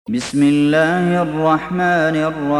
بسم الله الرحمن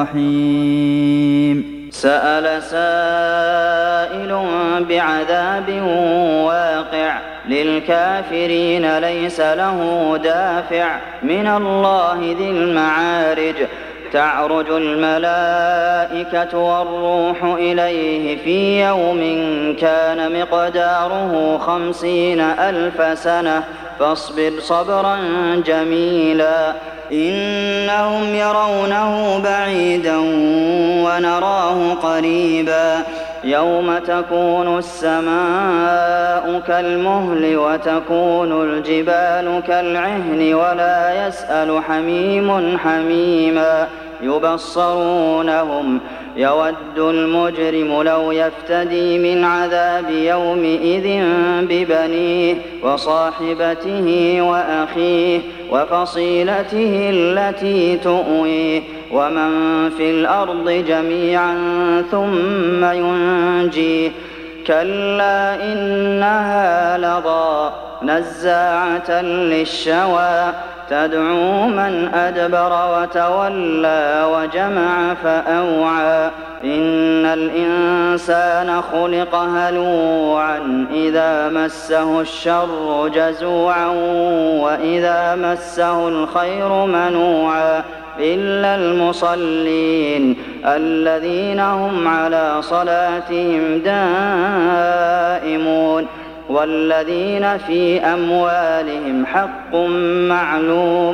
الرحيم سأل سائل بعذاب واقع للكافرين ليس له دافع من الله ذي المعارج تعرج الملائكة والروح إليه في يوم كان مقداره 50,000 سنة فاصبر صبرا جميلا إنهم يرونه بعيدا ونراه قريبا يوم تكون السماء كالمهل وتكون الجبال كالعهن ولا يسأل حميم حميما يبصرونهم يود المجرم لو يفتدي من عذاب يومئذ ببنيه وصاحبته وأخيه وفصيلته التي تؤويه ومن في الأرض جميعا ثم ينجيه كلا إنها لظى نزاعة للشوى تدعو من أدبر وتولى وجمع فأوعى إن الإنسان خلق هلوعا إذا مسه الشر جزوعا وإذا مسه الخير منوعا إلا المصلين الذين هم على صلاتهم دائمون والذين في أموالهم حق معلوم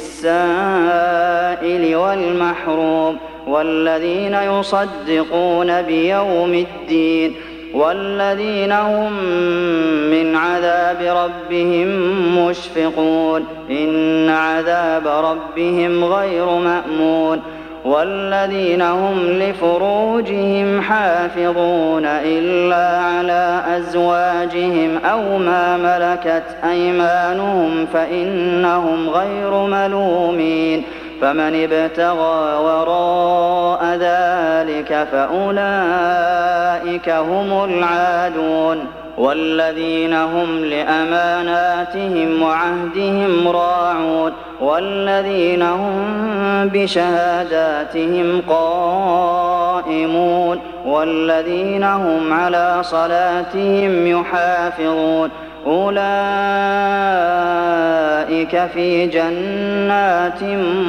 للسائل والمحروم والذين يصدقون بيوم الدين والذين هم من عذاب ربهم مشفقون إن عذاب ربهم غير مأمون والذين هم لفروجهم حافظون إلا على أزواجهم أو ما ملكت أيمانهم فإنهم غير ملومين فمن ابتغى وراء ذلك فأولئك هم العادون والذين هم لأماناتهم وعهدهم راعون والذين هم بشهاداتهم قائمون والذين هم على صلاتهم يحافظون أولئك في جنات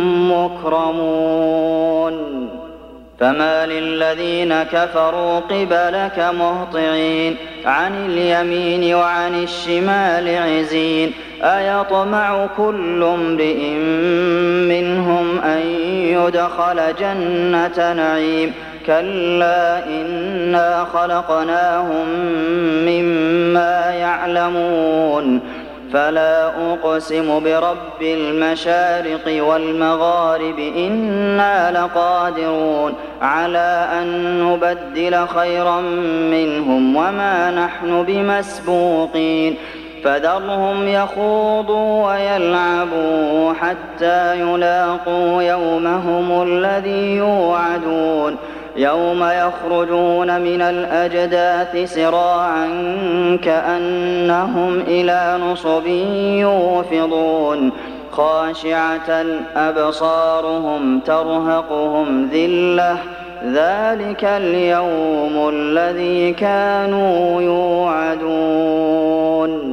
مكرمون فما للذين كفروا قبلك مهطعين عن اليمين وعن الشمال عزين أيطمع كل امرئ منهم أن يدخل جنة نعيم كلا إنا خلقناهم مما يعلمون فلا أقسم برب المشارق والمغارب إنا لقادرون على أن نبدل خيرا منهم وما نحن بمسبوقين فذرهم يخوضوا ويلعبوا حتى يلاقوا يومهم الذي يوعدون يوم يخرجون من الأجداث سراعا كأنهم إلى نصب يوفضون خاشعة أبصارهم ترهقهم ذلة ذلك اليوم الذي كانوا يوعدون